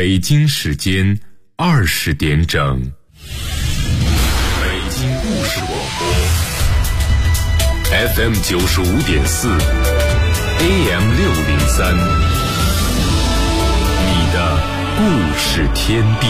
北京时间20点整，北京故事广播 FM 95.4 AM 603，你的故事天地。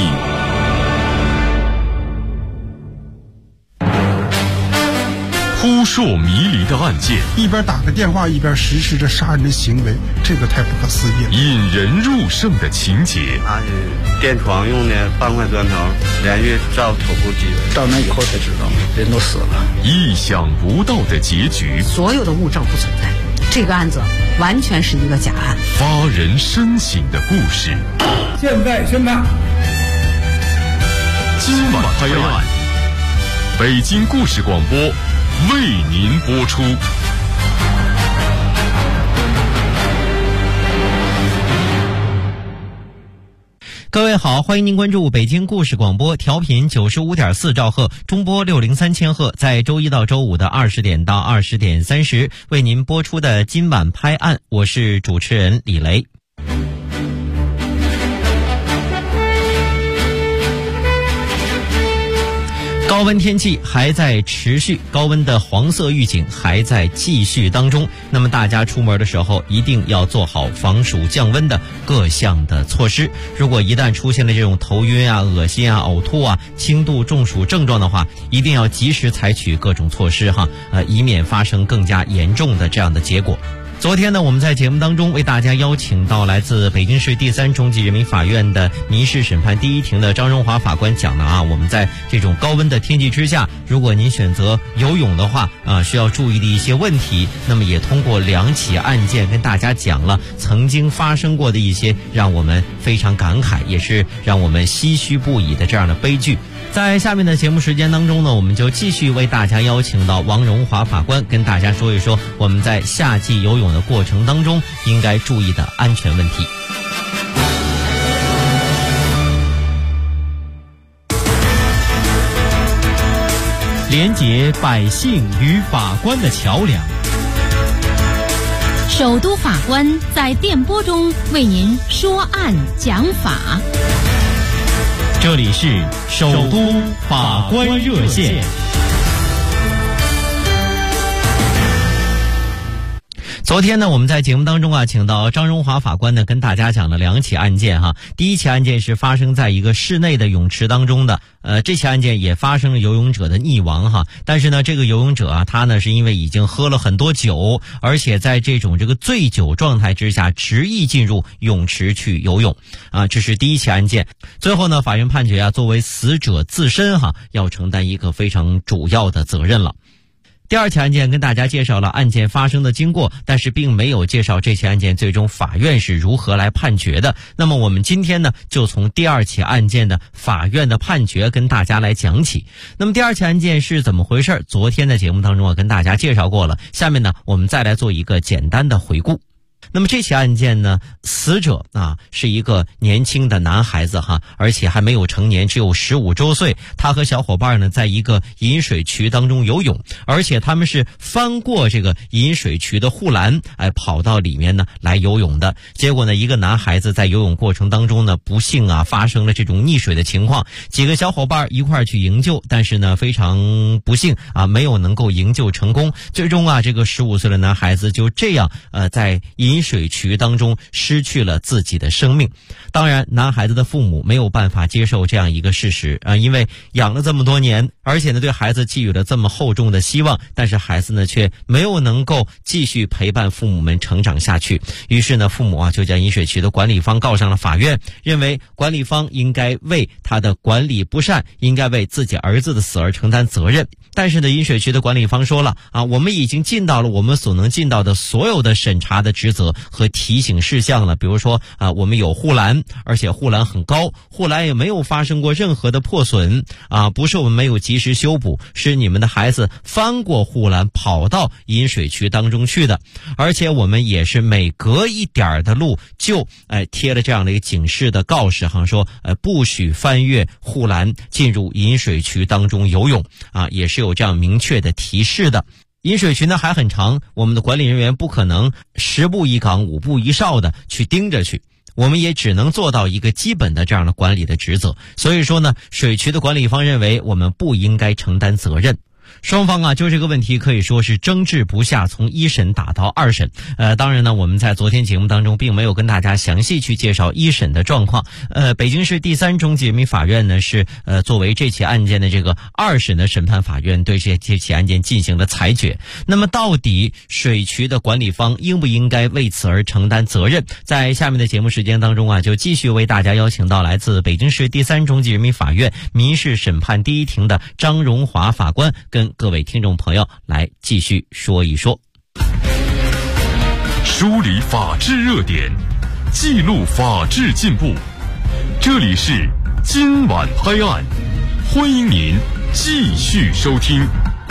扑朔迷离的案件， 一边打个电话一边实施着杀人的行为，这个太不可思议了。 引人入胜的情节， 他是电床用的半块砖头连续照头部击背， 到那以后才知道人都死了。 意想不到的结局， 所有的物证不存在，这个案子完全是一个假案， 发人深省的故事。 现在宣判， 今晚拍案，北京故事广播为您播出。 各位好，欢迎您关注北京故事广播，调频95.4兆赫，中波603千赫，在周一到周五的20点到20点30为您播出的今晚拍案，我是主持人李雷。高温天气还在持续，高温的黄色预警还在继续当中。那么大家出门的时候一定要做好防暑降温的各项的措施。如果一旦出现了这种头晕啊、恶心啊、呕吐啊、轻度中暑症状的话，一定要及时采取各种措施以免发生更加严重的这样的结果。昨天呢，我们在节目当中为大家邀请到来自北京市第3中级人民法院的民事审判第1庭的张荣华法官讲了我们在这种高温的天气之下，如果您选择游泳的话需要注意的一些问题。那么也通过2起案件跟大家讲了曾经发生过的一些让我们非常感慨，也是让我们唏嘘不已的这样的悲剧。在下面的节目时间当中呢，我们就继续为大家邀请到王荣华法官跟大家说一说我们在夏季游泳的过程当中应该注意的安全问题。连结百姓与法官的桥梁， 首都法官在电波中为您说案讲法。 这里是首都法官热线。昨天呢，我们在节目当中请到张荣华法官呢，跟大家讲了2起案件第一起案件是发生在一个室内的泳池当中的，这起案件也发生了游泳者的溺亡但是呢，这个游泳者他呢是因为已经喝了很多酒，而且在这种醉酒状态之下执意进入泳池去游泳这是第一起案件。最后呢，法院判决作为死者自身要承担一个非常主要的责任了。第2起案件跟大家介绍了案件发生的经过，但是并没有介绍这起案件最终法院是如何来判决的。那么我们今天呢，就从第2起案件的法院的判决跟大家来讲起。那么第2起案件是怎么回事？昨天的节目当中跟大家介绍过了，下面呢，我们再来做一个简单的回顾。那么这起案件呢，死者是一个年轻的男孩子而且还没有成年，只有15周岁。他和小伙伴呢在一个饮水渠当中游泳，而且他们是翻过这个饮水渠的护栏跑到里面呢来游泳的。结果呢，一个男孩子在游泳过程当中呢，不幸发生了这种溺水的情况。几个小伙伴一块去营救，但是呢非常不幸没有能够营救成功。最终这个15岁的男孩子就这样在饮水渠当中失去了自己的生命。当然，男孩子的父母没有办法接受这样一个事实因为养了这么多年，而且呢对孩子寄予了这么厚重的希望，但是孩子呢却没有能够继续陪伴父母们成长下去。于是呢，父母就将饮水渠的管理方告上了法院，认为管理方应该为他的管理不善，应该为自己儿子的死而承担责任。但是呢，饮水渠的管理方说了我们已经尽到了我们所能尽到的所有的审查的职责和提醒事项了。比如说我们有护栏，而且护栏很高，护栏也没有发生过任何的破损不是我们没有及时修补，是你们的孩子翻过护栏跑到饮水渠当中去的。而且我们也是每隔一点的路就贴了这样的一个警示的告示说不许翻越护栏进入饮水渠当中游泳也是有这样明确的提示的。饮水渠呢还很长，我们的管理人员不可能10步一岗5步一哨的去盯着去我们也只能做到一个基本的这样的管理的职责。所以说呢，水渠的管理方认为我们不应该承担责任。双方就这个问题可以说是争执不下，从1审打到2审。当然呢，我们在昨天节目当中并没有跟大家详细去介绍1审的状况。北京市第3中级人民法院呢是作为这起案件的这个2审的审判法院，对这起案件进行了裁决。那么到底水渠的管理方应不应该为此而承担责任？在下面的节目时间当中就继续为大家邀请到来自北京市第3中级人民法院民事审判第1庭的张荣华法官，跟各位听众朋友来继续说一说。 梳理法治热点，记录法治进步，这里是今晚拍案，欢迎您继续收听。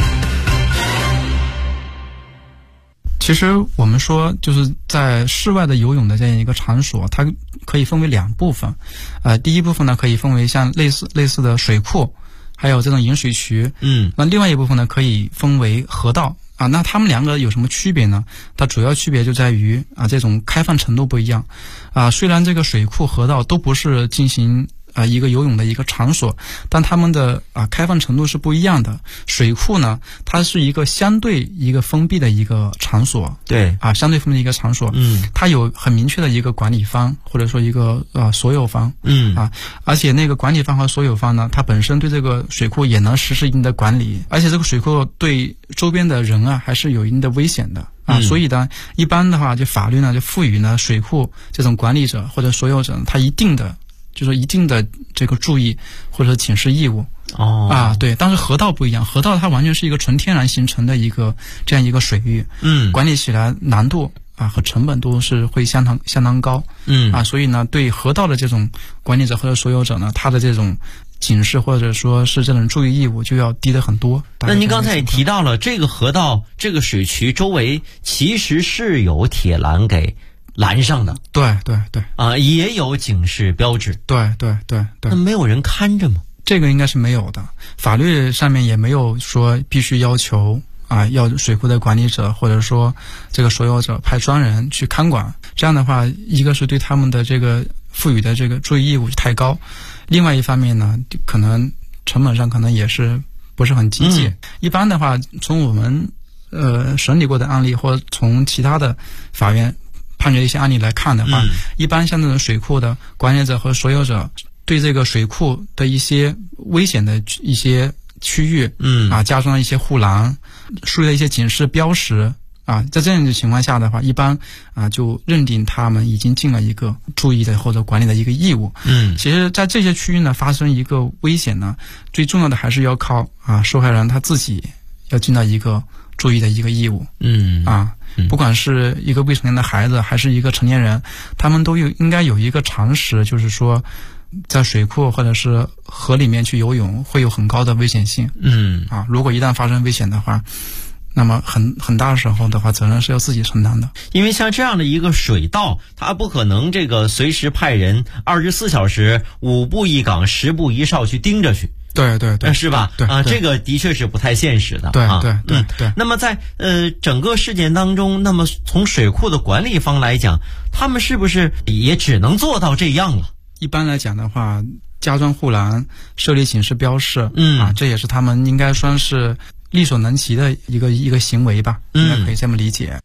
其实我们说就是在室外的游泳的这样一个场所，它可以分为2部分。第一部分呢可以分为像类似的水库，还有这种引水渠。那另外一部分呢可以分为河道。那它们2个有什么区别呢？它主要区别就在于这种开放程度不一样。虽然这个水库、河道都不是进行一个游泳的一个场所，但它们的开放程度是不一样的。水库呢，它是一个相对一个封闭的一个场所， 对相对封闭的一个场所，它有很明确的一个管理方或者说一个所有方，而且那个管理方和所有方呢，它本身对这个水库也能实施一定的管理，而且这个水库对周边的人还是有一定的危险的。所以呢，一般的话，就法律呢就赋予呢水库这种管理者或者所有者，他一定的这个注意或者警示义务。对，但是河道不一样，河道它完全是一个纯天然形成的一个这样一个水域，管理起来难度和成本都是会相当高。所以呢，对河道的这种管理者或者所有者呢，他的这种警示或者说是这种注意义务就要低得很多。 那您刚才也提到了，这个河道这个水渠周围其实是有铁栏给拦上的， 对也有警示标志， 对。 那没有人看着吗？ 这个应该是没有的，法律上面也没有说必须要求要水库的管理者或者说这个所有者派专人去看管。这样的话，一个是对他们的这个赋予的这个注意义务太高，另外一方面呢，可能成本上可能也是不是很经济。一般的话，从我们审理过的案例或从其他的法院判决一些案例来看的话，一般像这种水库的管理者和所有者对这个水库的一些危险的一些区域加装了一些护栏，树立了一些警示标识在这样的情况下的话，一般就认定他们已经尽了一个注意的或者管理的一个义务。其实在这些区域呢发生一个危险呢，最重要的还是要靠受害人他自己要尽到一个注意的一个义务。不管是一个未成年的孩子还是一个成年人，他们都应该有一个常识，就是说在水库或者是河里面去游泳会有很高的危险性。如果一旦发生危险的话，那么很大时候的话，责任是要自己承担的。 因为像这样的一个水道，它不可能这个随时派人24小时5步一岗10步一哨去盯着去。 对， 是吧？ 对这个的确是不太现实的。 对。 那么在整个事件当中，那么从水库的管理方来讲，他们是不是也只能做到这样了？ 一般来讲的话，加装护栏、设立警示标示，这也是他们应该算是力所能及的一个行为吧，应该可以这么理解。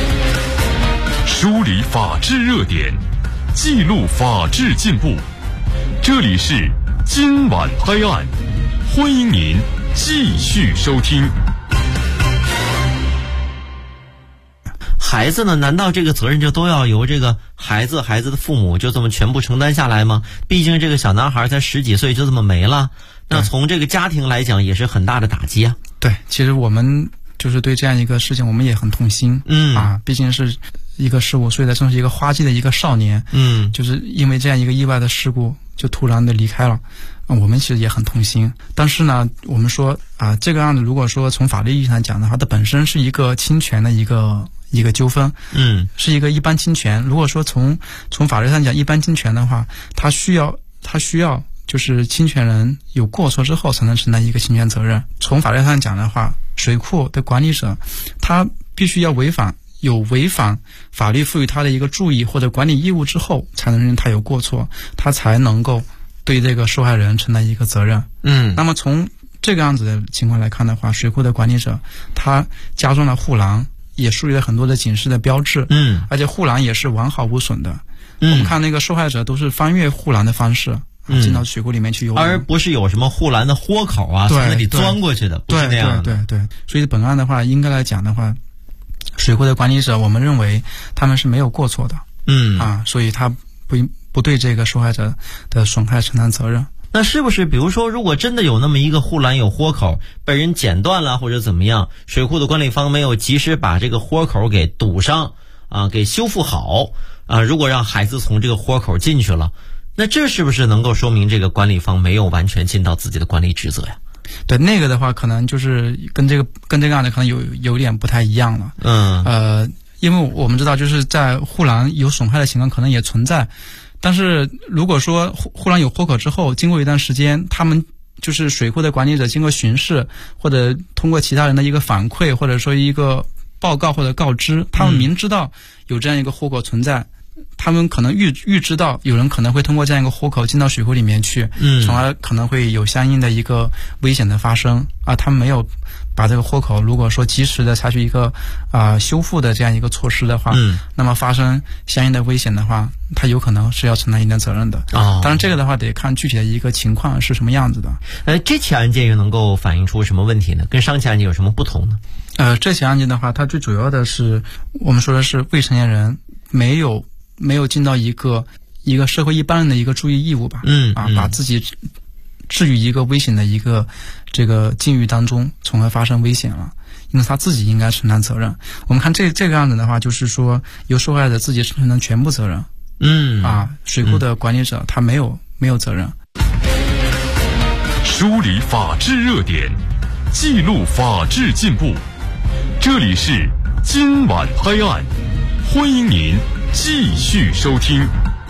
梳理法治热点，记录法治进步，这里是今晚拍案，欢迎您继续收听。 孩子呢？难道这个责任就都要由这个孩子的父母就这么全部承担下来吗？毕竟这个小男孩才10几岁就这么没了，那从这个家庭来讲也是很大的打击啊。 对，其实我们就是对这样一个事情我们也很痛心。毕竟是一个15岁的正是一个花季的一个少年，就是因为这样一个意外的事故就突然的离开了，我们其实也很痛心。但是呢，我们说这个案子如果说从法律意义上讲的话，它本身是一个侵权的一个纠纷，是一个一般侵权。如果说从法律上讲一般侵权的话，它需要就是侵权人有过错之后才能承担一个侵权责任。从法律上讲的话，水库的管理者他必须要违反有违反法律赋予他的一个注意或者管理义务之后，才能认定他有过错，他才能够对这个受害人承担一个责任。那么从这个样子的情况来看的话，水库的管理者他加装了护栏，也树立了很多的警示的标志，而且护栏也是完好无损的。我们看那个受害者都是翻越护栏的方式进到水库里面去游泳， 而不是有什么护栏的豁口啊，从那里钻过去的，不是那样的。 对，所以本案的话，应该来讲的话，水库的管理者，我们认为他们是没有过错的，所以他不对这个受害者的损害承担责任。 那是不是比如说，如果真的有那么一个护栏有豁口，被人剪断了或者怎么样，水库的管理方没有及时把这个豁口给堵上给修复好如果让孩子从这个豁口进去了，那这是不是能够说明这个管理方没有完全尽到自己的管理职责呀？ 对，那个的话可能就是跟这个案子可能有点不太一样了。因为我们知道就是在护栏有损害的情况可能也存在，但是如果说护栏有豁口之后，经过一段时间，他们就是水库的管理者经过巡视或者通过其他人的一个反馈，或者说一个报告或者告知，他们明知道有这样一个豁口存在，他们可能预知到有人可能会通过这样一个豁口进到水库里面去，从而可能会有相应的一个危险的发生他们没有把这个豁口如果说及时的采取一个修复的这样一个措施的话，那么发生相应的危险的话，他有可能是要承担一定的责任的。当然这个的话得看具体的一个情况是什么样子的。 这起案件又能够反映出什么问题呢？跟上起案件有什么不同呢？ 这起案件的话，它最主要的是我们说的是未成年人没有尽到一个社会一般人的一个注意义务吧，把自己置于一个危险的一个这个境遇当中，从而发生危险了，因此他自己应该承担责任。我们看这个样子的话，就是说由受害者自己承担全部责任，水库的管理者他没有责任。 梳理法治热点，记录法治进步，这里是今晚拍案，欢迎您继续收听。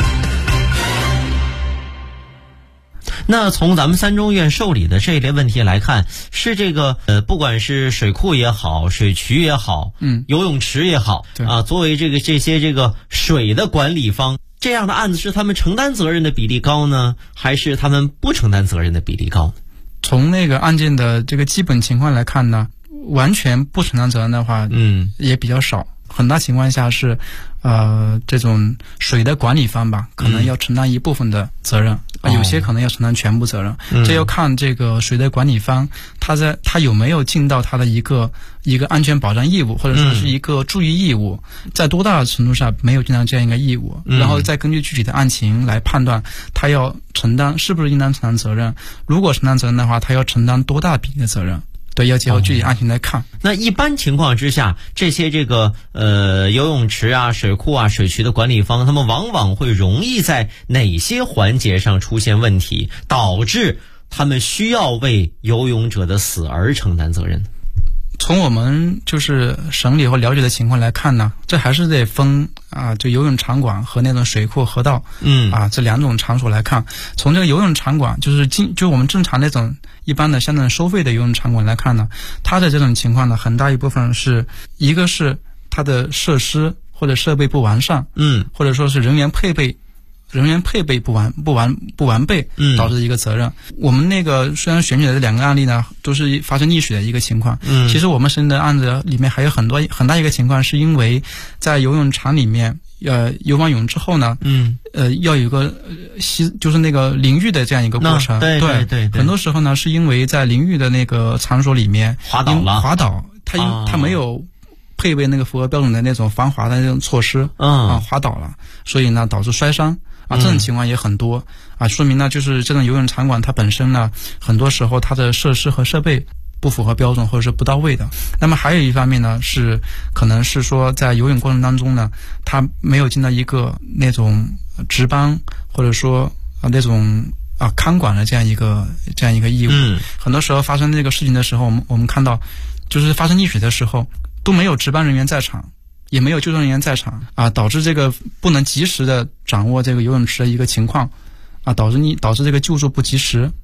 那从咱们三中院受理的这一类问题来看，是这个不管是水库也好，水渠也好，游泳池也好作为这些水的管理方，这样的案子是他们承担责任的比例高呢，还是他们不承担责任的比例高呢？ 从那个案件的这个基本情况来看呢，完全不承担责任的话也比较少，很大情况下是这种水的管理方吧，可能要承担一部分的责任，有些可能要承担全部责任，这要看这个水的管理方他有没有尽到他的一个安全保障义务，或者说是一个注意义务，在多大的程度上没有尽到这样一个义务，然后再根据具体的案情来判断他要承担是不是应当承担责任，如果承担责任的话，他要承担多大比例的责任。对，要结合具体案情来看。 那一般情况之下，这些游泳池水库水渠的管理方，他们往往会容易在哪些环节上出现问题，导致他们需要为游泳者的死而承担责任？ 从我们就是审理或了解的情况来看呢，这还是得分就游泳场馆和那种水库河道这两种场所来看。从这个游泳场馆就我们正常那种一般的像那种收费的游泳场馆来看呢，它的这种情况呢，很大一部分是一个是它的设施或者设备不完善，或者说是人员配备不完备，导致的一个责任。我们那个虽然选取的这两个案例呢，都是发生溺水的一个情况，其实我们审理的案子里面还有很大一个情况，是因为在游泳场里面，游完泳之后呢，要有一个就是那个淋浴的这样一个过程， 对， 很多时候呢，是因为在淋浴的那个场所里面滑倒， 它没有配备那个符合标准的那种防滑的那种措施，滑倒了，所以呢导致摔伤。这种情况也很多说明呢，就是这种游泳场馆它本身呢，很多时候它的设施和设备不符合标准或者是不到位的。那么还有一方面呢，是可能是说在游泳过程当中呢，它没有尽到一个那种值班或者说那种看管的这样一个义务。很多时候发生这个事情的时候，我们看到就是发生溺水的时候都没有值班人员在场，也没有救生人员在场导致这个不能及时的掌握这个游泳池的一个情况导致这个救助不及时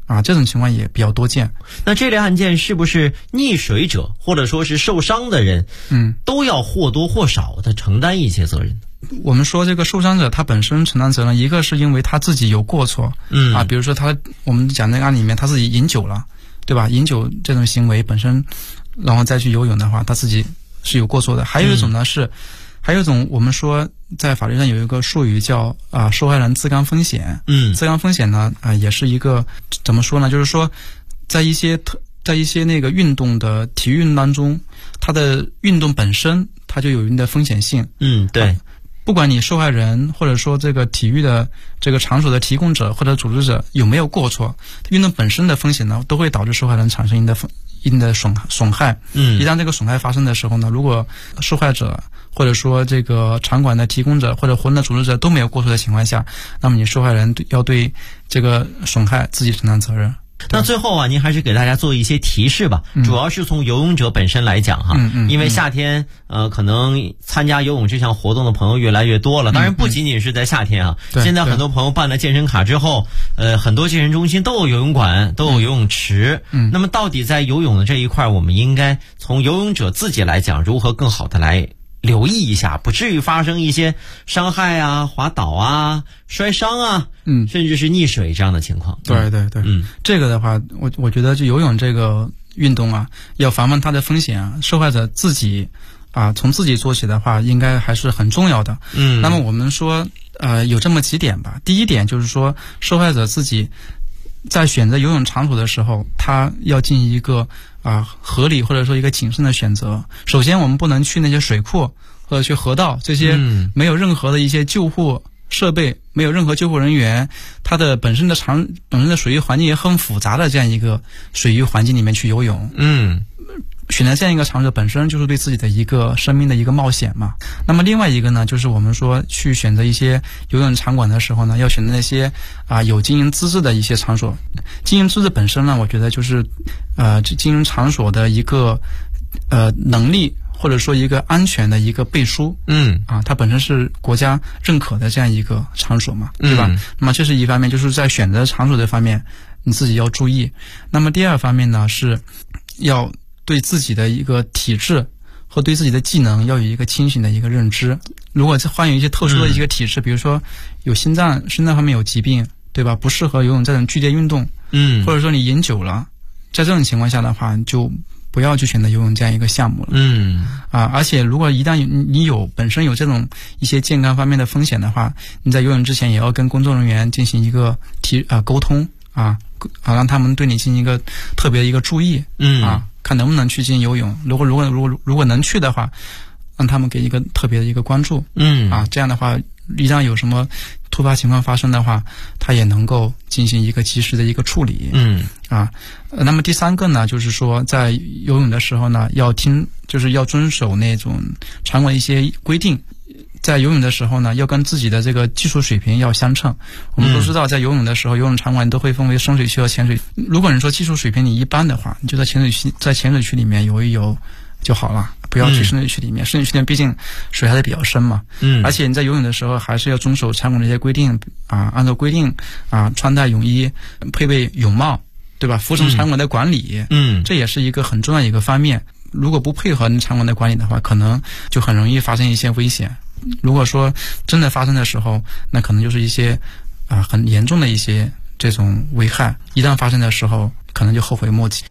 这种情况也比较多见。 那这类案件是不是溺水者或者说是受伤的人，都要或多或少的承担一些责任？ 我们说这个受伤者他本身承担责任，一个是因为他自己有过错，比如说我们讲那个案里面他自己饮酒了，对吧？饮酒这种行为本身，然后再去游泳的话，他自己是有过错的。还有一种呢还有一种我们说在法律上有一个术语叫受害人自甘风险。自甘风险呢也是一个怎么说呢？就是说在一些那个运动的体育运动当中，它的运动本身它就有一定的风险性。 对。 不管你受害人或者说这个体育的这个场所的提供者或者组织者有没有过错，运动本身的风险呢都会导致受害人产生一定的损害。一旦这个损害发生的时候呢，如果受害者或者说这个场馆的提供者或者活动的组织者都没有过错的情况下，那么你受害人要对这个损害自己承担责任。 那最后您还是给大家做一些提示吧，主要是从游泳者本身来讲因为夏天可能参加游泳这项活动的朋友越来越多了，当然不仅仅是在夏天现在很多朋友办了健身卡之后，很多健身中心都有游泳馆，都有游泳池。那么到底在游泳的这一块，我们应该从游泳者自己来讲，如何更好的来留意一下，不至于发生一些伤害滑倒摔伤甚至是溺水这样的情况。 对，这个的话，我觉得就游泳这个运动要防范它的风险受害者自己从自己做起的话，应该还是很重要的。那么我们说有这么几点吧。第一点就是说，受害者自己在选择游泳场所的时候，他要进行一个合理或者说一个谨慎的选择。首先我们不能去那些水库或者去河道，这些没有任何的一些救护设备，没有任何救护人员，它的本身的水域环境也很复杂的这样一个水域环境里面去游泳。选择这样一个场所本身就是对自己的一个生命的一个冒险嘛。那么另外一个呢，就是我们说去选择一些游泳场馆的时候呢，要选择那些有经营资质的一些场所。经营资质本身呢，我觉得就是经营场所的一个能力或者说一个安全的一个背书。它本身是国家认可的这样一个场所嘛，对吧？那么这是一方面，就是在选择场所这方面你自己要注意。那么第二方面呢，是要对自己的一个体质和对自己的技能要有一个清醒的一个认知。如果患有一些特殊的一个体质，比如说有心脏方面有疾病，对吧？不适合游泳这种剧烈运动，或者说你饮酒了，在这种情况下的话，就不要去选择游泳这样一个项目了。而且如果一旦你本身有这种一些健康方面的风险的话，你在游泳之前也要跟工作人员进行一个沟通让他们对你进行一个特别的一个注意看能不能去进行游泳。如果能去的话，让他们给一个特别的一个关注。这样的话，一旦有什么突发情况发生的话，他也能够进行一个及时的一个处理。那么第三个呢，就是说在游泳的时候呢，要遵守那种场馆一些规定。在游泳的时候呢，要跟自己的这个技术水平要相称。我们都知道，在游泳的时候，游泳场馆都会分为深水区和浅水区。如果你说技术水平你一般的话，你就在浅水区里面游一游就好了，不要去深水区里面。深水区里面毕竟水还是比较深嘛。而且你在游泳的时候还是要遵守场馆的一些规定按照规定穿戴泳衣，配备泳帽，对吧？服从场馆的管理。这也是一个很重要的一个方面。如果不配合场馆的管理的话，可能就很容易发生一些危险。如果说真的发生的时候，那可能就是一些很严重的一些这种危害，一旦发生的时候可能就后悔莫及。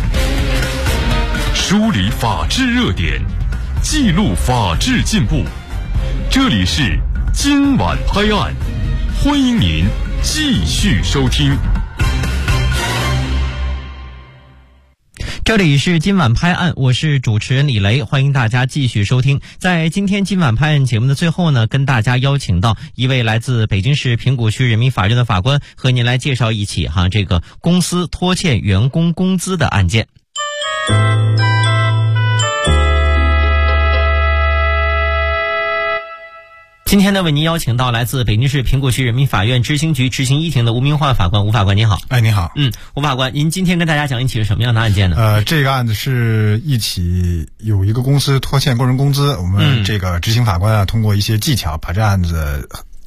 梳理法治热点，记录法治进步，这里是今晚拍案，欢迎您继续收听。 这里是今晚拍案，我是主持人李雷，欢迎大家继续收听。在今天今晚拍案节目的最后呢，跟大家邀请到一位来自北京市平谷区人民法院的法官，和您来介绍一起这个公司拖欠员工工资的案件。今天呢，为您邀请到来自北京市平谷区人民法院执行局执行一庭的吴明焕法官。吴法官您好。 你好。 吴法官，您今天跟大家讲一起是什么样的案件呢？ 这个案子是一起有一个公司拖欠工人工资，我们这个执行法官通过一些技巧把这案子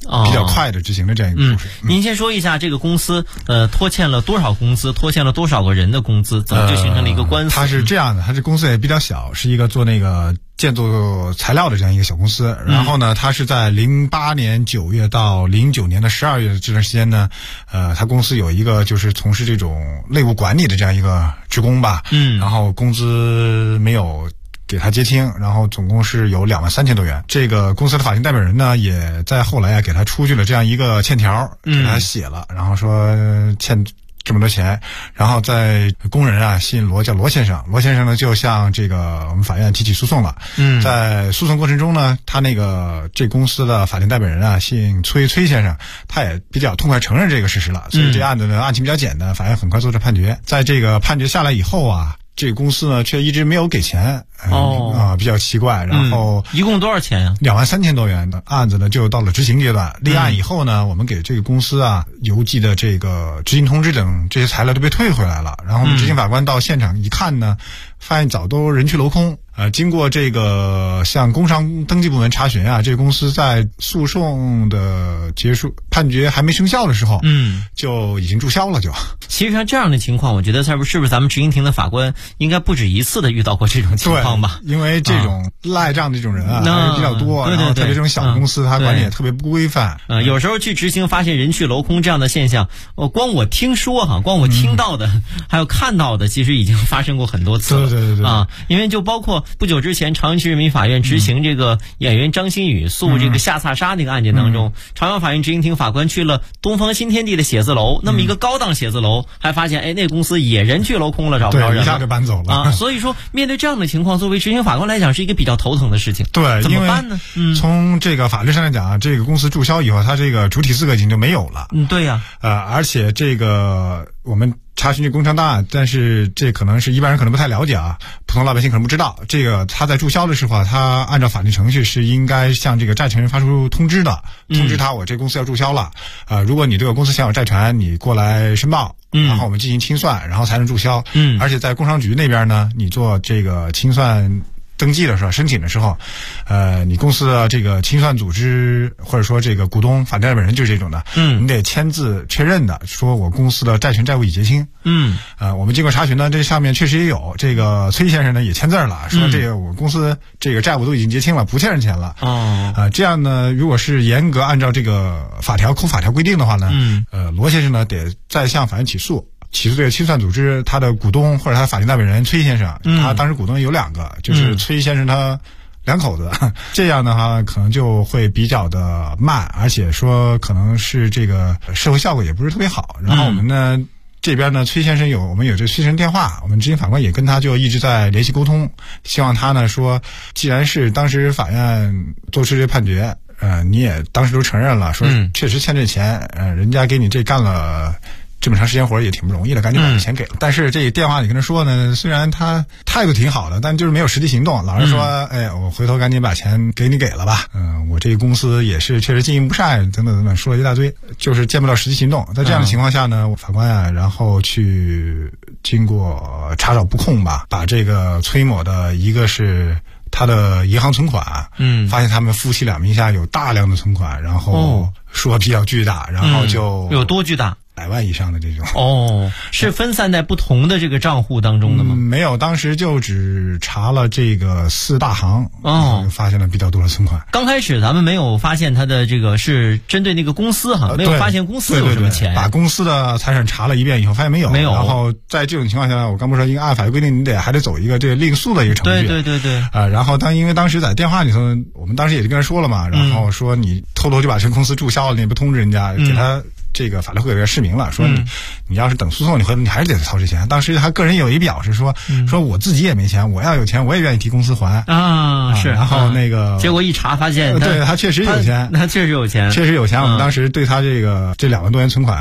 比较快的执行的这样一个故事。 您先说一下这个公司拖欠了多少工资，拖欠了多少个人的工资，怎么就形成了一个官司？ 它是这样的，它这公司也比较小，是一个做那个建筑材料的这样一个小公司。然后呢，它是在08年9月到09年的12月这段时间呢，它公司有一个就是从事这种内务管理的这样一个职工吧，然后工资没有给他结清，然后总共是有23000多元。这个公司的法定代表人呢，也在后来给他出具了这样一个欠条，给他写了，然后说欠这么多钱，然后在工人啊姓罗，叫罗先生，罗先生呢就向这个我们法院提起诉讼了。在诉讼过程中呢，他这公司的法定代表人啊姓崔先生，他也比较痛快承认这个事实了，所以这案子呢案情比较简单，法院很快做出判决。在这个判决下来以后啊，这个公司呢却一直没有给钱，比较奇怪。然后一共多少钱呀 ？23000多元的案子呢，就到了执行阶段。立案以后呢，我们给这个公司啊邮寄的这个执行通知等这些材料都被退回来了。然后我们执行法官到现场一看呢，发现早都人去楼空。经过这个向工商登记部门查询啊，这个公司在诉讼的结束判决还没生效的时候，就已经注销了。 其实像这样的情况，我觉得是不是咱们执行庭的法官应该不止一次的遇到过这种情况吧？ 因为这种赖账的这种人啊还是比较多， 对， 然后特别这种小公司，他管理也特别不规范。 有时候去执行发现人去楼空这样的现象，光我听说光我听到的，还有看到的，其实已经发生过很多次了。 对因为就包括不久之前朝阳区人民法院执行这个演员张馨予诉这个下萨沙那个案件当中，朝阳法院执行庭法官去了东方新天地的写字楼，那么一个高档写字楼，还发现那公司也人去楼空了，找不着人了， 一下就搬走了所以说面对这样的情况，作为执行法官来讲是一个比较头疼的事情。 对， 怎么办呢？ 从这个法律上来讲啊，这个公司注销以后，它这个主体资格已经就没有了。 对呀。 而且这个我们查询这工商档案，但是这可能是一般人可能不太了解啊，普通老百姓可能不知道。这个他在注销的时候，他按照法律程序是应该向这个债权人发出通知的，通知他我这公司要注销了。如果你这个公司享有债权，你过来申报，然后我们进行清算，然后才能注销。而且在工商局那边呢，你做这个清算登记的时候，申请的时候，你公司的这个清算组织或者说这个股东法定代表人就是这种的，你得签字确认的，说我公司的债权债务已结清。我们经过查询呢，这上面确实也有这个崔先生呢也签字了，说这个我公司这个债务都已经结清了，不欠人钱了。这样呢，如果是严格按照这个法条规定的话呢，罗先生呢得再向法院起诉这个清算组织，他的股东或者他法定代表人崔先生，他当时股东有2个，就是崔先生他2口子，这样的话可能就会比较的慢，而且说可能是这个社会效果也不是特别好。然后我们呢这边呢，崔先生我们有这崔先生电话，我们执行法官也跟他就一直在联系沟通，希望他呢说，既然是当时法院做出这判决，你也当时都承认了，说确实欠这钱，人家给你这干了这么长时间活也挺不容易的，赶紧把这钱给了。但是这电话里跟他说呢，虽然他态度挺好的，但就是没有实际行动，老是说我回头赶紧把钱给你给了吧，我这个公司也是确实经营不善等等等等，说了一大堆，就是见不到实际行动。在这样的情况下呢，法官啊，然后去经过查找不空吧，把这个崔某的一个是他的银行存款，发现他们夫妻俩名下有大量的存款，然后说比较巨大，然后就有多巨大 ？100万以上的这种。 是分散在不同的这个账户当中的吗？ 没有，当时就只查了这个4大行，发现了比较多的存款。 刚开始咱们没有发现他的这个是针对那个公司没有发现公司有什么钱， 把公司的财产查了一遍以后发现没有。然后在这种情况下，我刚不是说应该按法律规定，你还得走一个这个另诉的一个程序。 对。 然后因为当时在电话里头，我们当时也就跟他说了嘛，然后说你偷偷就把这公司注销了，你也不通知人家，给他这个法律会给释明了，说你要是等诉讼，你还是得掏这钱。当时他个人有一表示说我自己也没钱，我要有钱我也愿意替公司还是。 然后那个结果一查发现对他确实有钱， 他确实有钱。 我们当时对他这2万多元存款啊，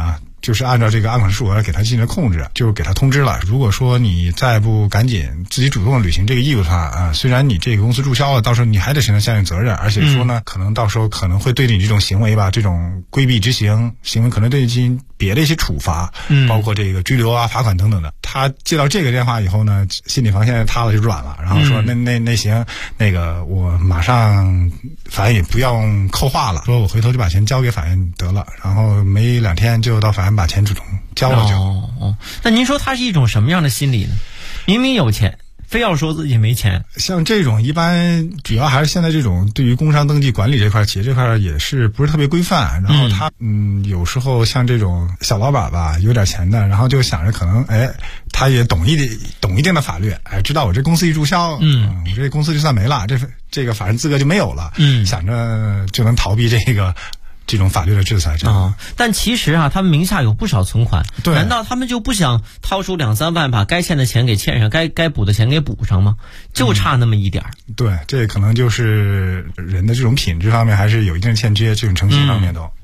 就是按照这个案款数额给他进行了控制，就给他通知了。如果说你再不赶紧自己主动履行这个义务的话虽然你这个公司注销了，到时候你还得承担相应责任，而且说呢，可能到时候可能会对你这种行为吧，这种规避执行行为可能对你进行别的一些处罚，包括这个拘留啊、罚款等等的。他接到这个电话以后呢，心理防线塌了就软了，然后说那行，那个我马上法院也不要扣话了，说我回头就把钱交给法院得了，然后没2天就到法院把钱主动交了就。 那您说他是一种什么样的心理呢？明明有钱，非要说自己没钱。 像这种一般主要还是现在这种对于工商登记管理这块，企业这块也是不是特别规范，然后他有时候像这种小老板吧，有点钱的，然后就想着可能他也懂一定的法律，知道我这公司一注销，我这公司就算没了，这个法人资格就没有了，想着就能逃避这种法律的制裁。 但其实他们名下有不少存款， 对， 难道他们就不想掏出2-3万把该欠的钱给欠上，该补的钱给补上吗？就差那么一点。 对，这可能就是人的这种品质方面还是有一定的欠缺，这种诚信方面都。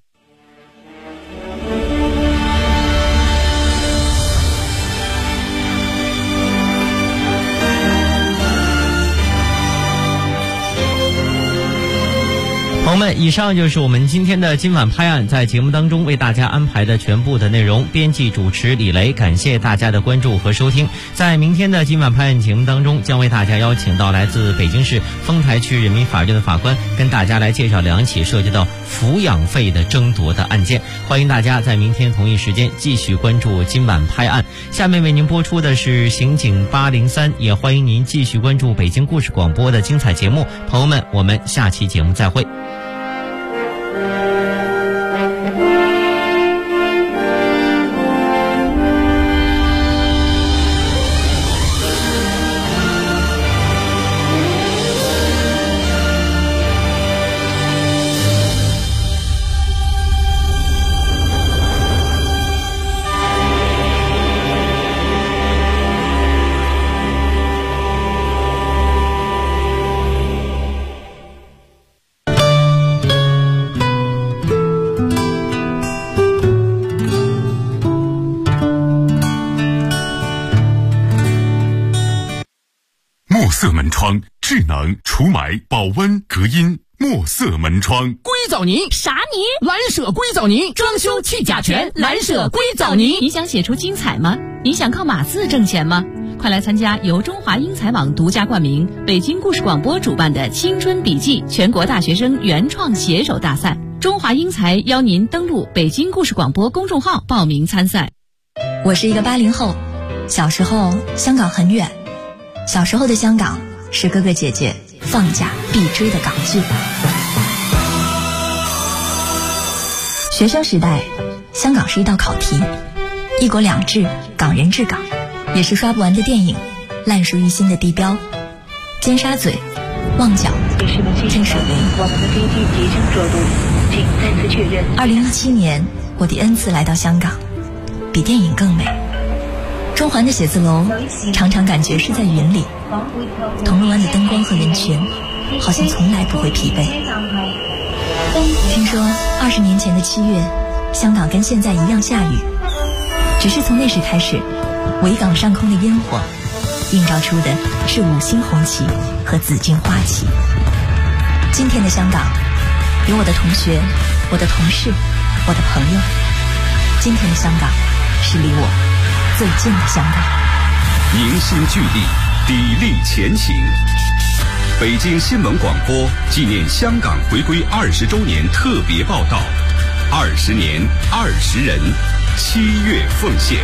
朋友们，以上就是我们今天的今晚拍案，在节目当中为大家安排的全部的内容。编辑主持李雷，感谢大家的关注和收听。在明天的今晚拍案节目当中，将为大家邀请到来自北京市丰台区人民法院的法官，跟大家来介绍2起涉及到抚养费的争夺的案件。欢迎大家在明天同一时间继续关注今晚拍案。下面为您播出的是刑警803，也欢迎您继续关注北京故事广播的精彩节目。朋友们，我们下期节目再会。 墨色门窗，智能除霾、保温、隔音。墨色门窗， 硅藻泥啥泥？ 蓝舍硅藻泥，装修去甲醛，蓝舍硅藻泥。 你想写出精彩吗？你想靠码字挣钱吗？快来参加由中华英才网独家冠名、北京故事广播主办的青春笔记全国大学生原创写手大赛。中华英才邀您登录北京故事广播公众号报名参赛。 我是一个80后，小时候香港很远，小时候的香港是哥哥姐姐放假必追的港剧。学生时代，香港是一道考题，一国两制，港人治港，也是刷不完的电影，烂熟于心的地标，尖沙咀、旺角、天水围。 我们的飞机即将着陆，请再次确认。 2017年，我第 N 次来到香港，比电影更美。中环的写字楼常常感觉是在云里，铜锣湾的灯光和人群好像从来不会疲惫。听说20年前的7月，香港跟现在一样下雨，只是从那时开始，维港上空的烟火映照出的是5星红旗和紫荆花旗。今天的香港，有我的同学，我的同事，我的朋友。今天的香港是离我最近的香港。 凝心聚力，砥砺前行。北京新闻广播纪念香港回归20周年特别报道，20年20人，7月奉献。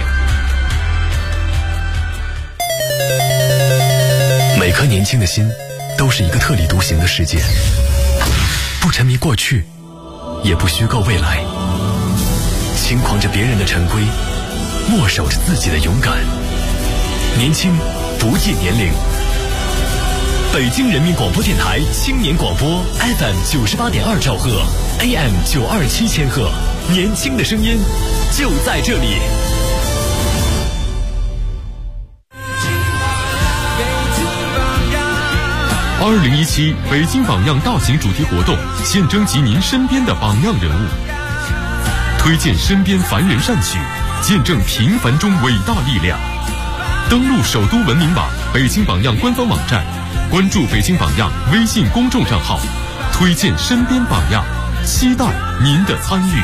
每颗年轻的心都是一个特立独行的世界，不沉迷过去，也不虚构未来，轻狂着别人的陈规，默守着自己的勇敢。年轻不计年龄。北京人民广播电台青年广播 FM 98.2兆赫 AM 927千赫，年轻的声音就在这里。 2017北京榜样大型主题活动，现征集您身边的榜样人物。 推荐身边凡人善举，见证平凡中伟大力量。登录首都文明榜北京榜样官方网站，关注北京榜样微信公众账号，推荐身边榜样，期待您的参与。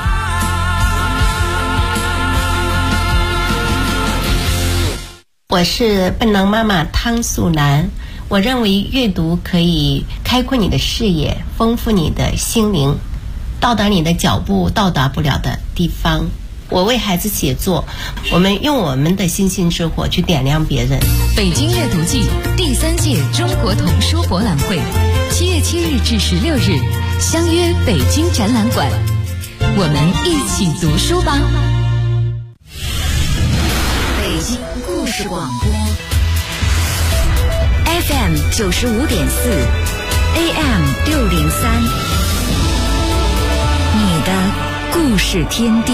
我是笨能妈妈汤素楠。我认为阅读可以开阔你的视野，丰富你的心灵，到达你的脚步到达不了的地方。我为孩子写作，我们用我们的星星之火去点亮别人。 北京阅读季第3届中国童书博览会7月7日至16日，相约北京展览馆，我们一起读书吧。 北京故事广播 FM 95.4 AM 603，你的故事天地。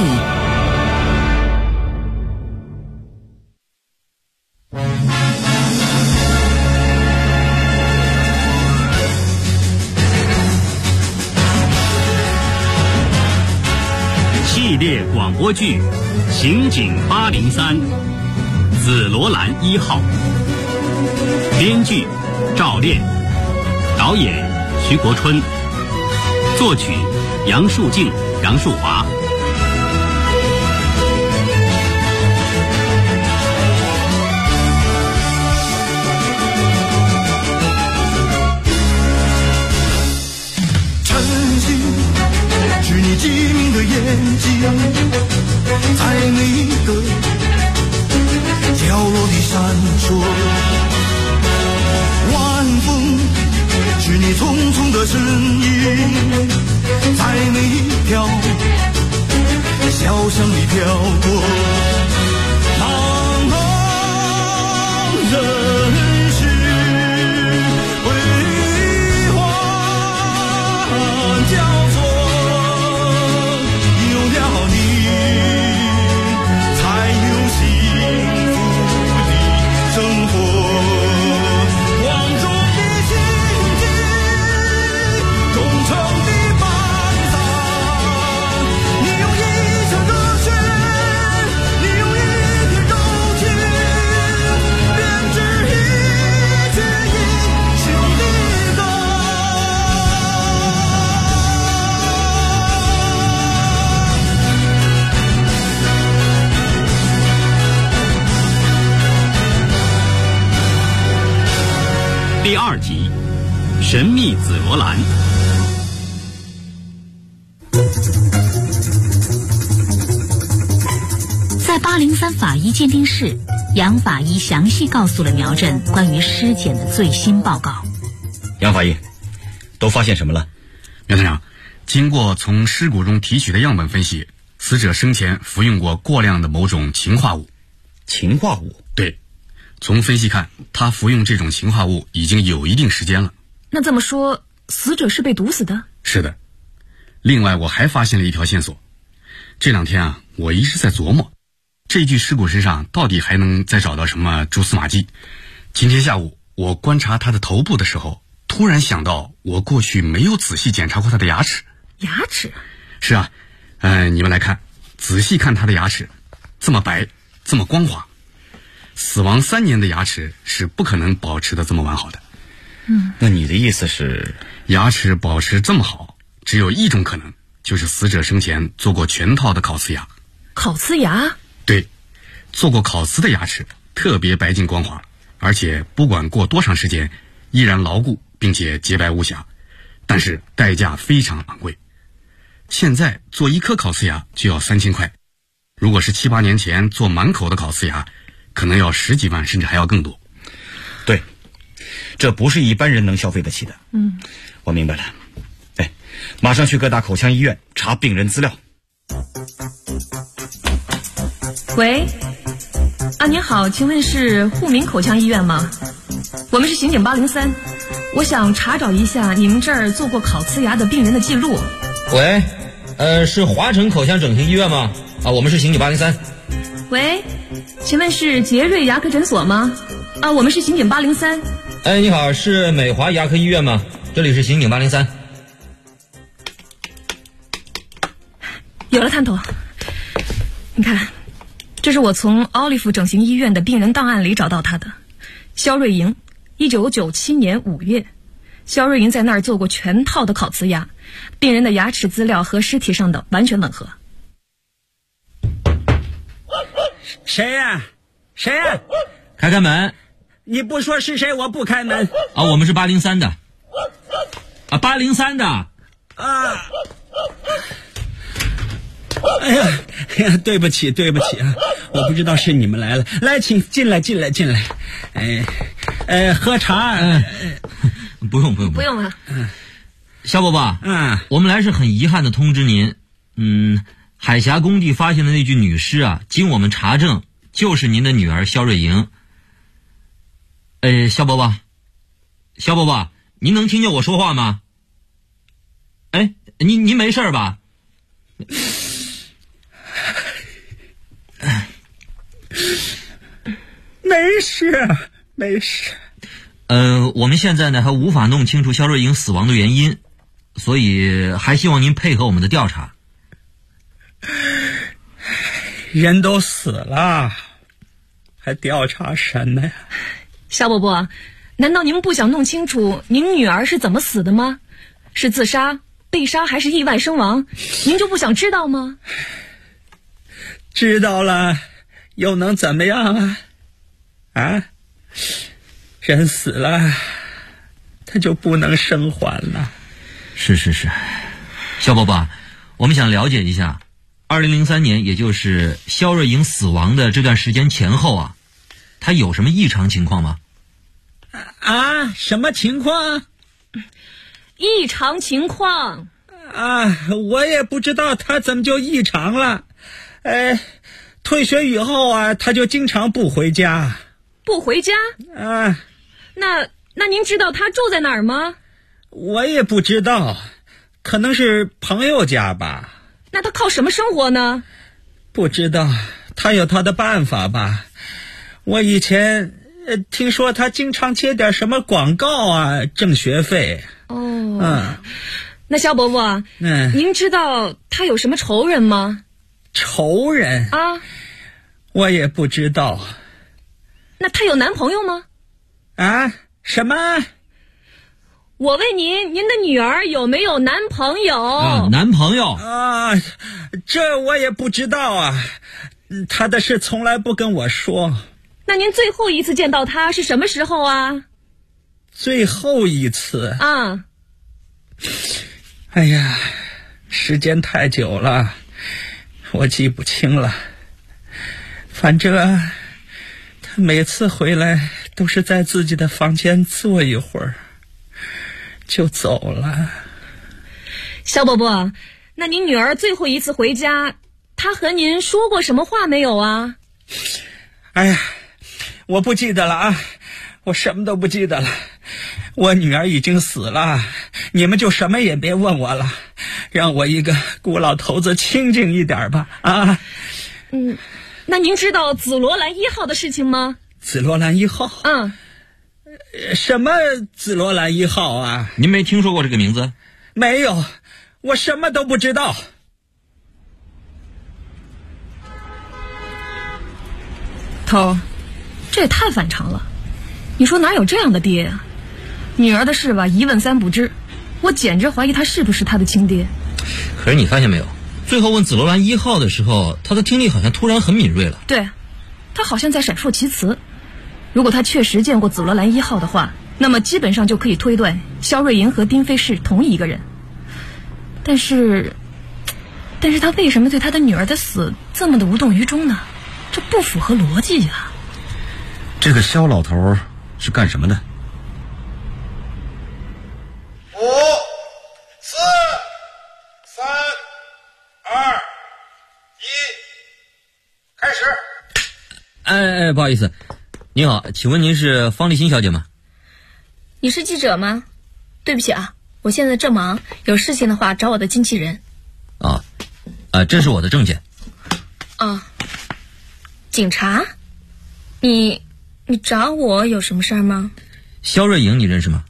系列广播剧《刑警803》，紫罗兰1号。编剧赵炼，导演徐国春，作曲杨树静、杨树华。 晨曦是你机敏的眼睛，在每个角落里闪烁。晚风是你匆匆的身影，在每一条小巷里飘过。茫茫人世悲欢交错，有了你才有幸福的生活。 第2集《神秘紫罗兰》。 在803法医鉴定室，杨法医详细告诉了苗振关于尸检的最新报告。 杨法医，都发现什么了？ 苗探长，经过从尸骨中提取的样本分析，死者生前服用过过量的某种氰化物。 氰化物？ 对。从分析看，他服用这种氰化物已经有一定时间了。 那这么说，死者是被毒死的？ 是的。另外，我还发现了一条线索。这2天我一直在琢磨，这具尸骨身上到底还能再找到什么蛛丝马迹。今天下午，我观察他的头部的时候，突然想到我过去没有仔细检查过他的牙齿。 牙齿？ 是啊。你们来看，仔细看他的牙齿，这么白，这么光滑。死亡3年的牙齿是不可能保持的这么完好的。 那你的意思是， 牙齿保持这么好，只有一种可能，就是死者生前做过全套的烤瓷牙。 烤瓷牙？ 对，做过烤瓷的牙齿特别白净光滑，而且不管过多长时间，依然牢固并且洁白无瑕，但是代价非常昂贵。现在做1颗烤瓷牙就要3000块，如果是7、8年前做满口的烤瓷牙，可能要10几万甚至还要更多。 对，这不是一般人能消费得起的。我明白了。马上去各大口腔医院查病人资料。 喂，您好，请问是沪民口腔医院吗？我们是刑警803，我想查找一下你们这儿做过烤瓷牙的病人的记录。 喂，是华城口腔整形医院吗？我们是刑警803。 喂，请问是杰瑞牙科诊所吗？我们是刑警803。 你好，是美华牙科医院吗？这里是刑警803。 有了探头。你看，这是我从奥利弗整形医院的病人档案里找到他的。肖瑞莹，1997年5月，肖瑞莹在那儿做过全套的烤瓷牙，病人的牙齿资料和尸体上的完全吻合。 谁呀？谁呀？ 开门！ 你不说是谁，我不开门。 啊，我们是803的。啊，803的。 啊！哎呀，对不起啊，我不知道是你们来了。来，请进来。喝茶。 不用了。 肖伯伯，我们来是很遗憾的通知您，海峡工地发现的那具女尸啊，经我们查证，就是您的女儿肖瑞莹。肖伯伯，您能听见我说话吗？哎，您没事吧？ 没事。 我们现在呢还无法弄清楚肖瑞莹死亡的原因，所以还希望您配合我们的调查。 人都死了，还调查什么呀？ 肖伯伯，难道您不想弄清楚您女儿是怎么死的吗？是自杀、被杀还是意外身亡？您就不想知道吗？ 知道了又能怎么样啊？人死了他就不能生还了。 是，肖伯伯，我们想了解一下2003年，也就是肖瑞莹死亡的这段时间前后啊，她有什么异常情况吗？ 啊？什么情况？ 异常情况啊，我也不知道她怎么就异常了。退学以后啊，她就经常不回家。 不回家？ 啊， 那您知道她住在哪儿吗？ 我也不知道，可能是朋友家吧。 那她靠什么生活呢？ 不知道，她有她的办法吧。我以前听说她经常接点什么广告啊，挣学费。 那肖伯伯，您知道她有什么仇人吗？ 仇人啊？ 我也不知道。 那她有男朋友吗？ 啊？什么？ 我问您的女儿有没有男朋友？ 男朋友啊？这我也不知道啊，她的事从来不跟我说。 那您最后一次见到她是什么时候啊？ 最后一次啊？ 哎呀，时间太久了，我记不清了。反正他每次回来都是在自己的房间坐一会儿就走了。 肖伯伯，那您女儿最后一次回家，她和您说过什么话没有啊？ 哎呀，我不记得了啊，我什么都不记得了。我女儿已经死了，你们就什么也别问我了，让我一个孤老头子清静一点吧啊。 那您知道紫罗兰1号的事情吗？ 紫罗兰1号？什么紫罗兰1号啊？ 您没听说过这个名字？ 没有，我什么都不知道。 头，这也太反常了。你说哪有这样的爹啊？女儿的事吧，一问三不知，我简直怀疑他是不是他的亲爹。 可是你发现没有，最后问紫罗兰1号的时候，他的听力好像突然很敏锐了。 对，他好像在闪烁其词。如果他确实见过紫罗兰1号的话，那么基本上就可以推断肖瑞莹和丁飞是同一个人。但是他为什么对他的女儿的死这么的无动于衷呢？这不符合逻辑呀。 这个肖老头是干什么的 ？5、4、3、2、1，开始。 不好意思，您好，请问您是方立新小姐吗？ 你是记者吗？对不起啊，我现在正忙，有事情的话找我的经纪人。 这是我的证件。 警察？你找我有什么事儿吗？ 肖瑞莹你认识吗？